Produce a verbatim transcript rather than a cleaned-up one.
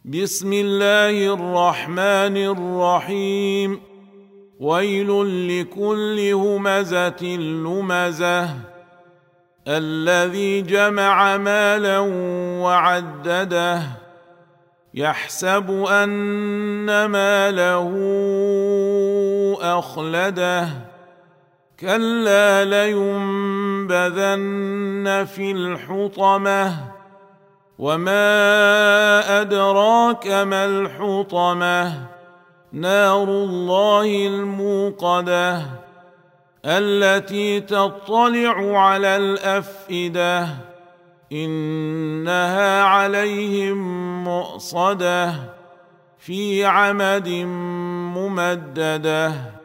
بسم الله الرحمن الرحيم. ويل لكل همزة لمزة الذي جمع مالا وعدده يحسب أن ماله أخلده كلا لينبذن في الحطمة وما أدراك ما الحطمة نار الله الموقدة التي تطلع على الأفئدة إنها عليهم مؤصدة في عمد ممددة.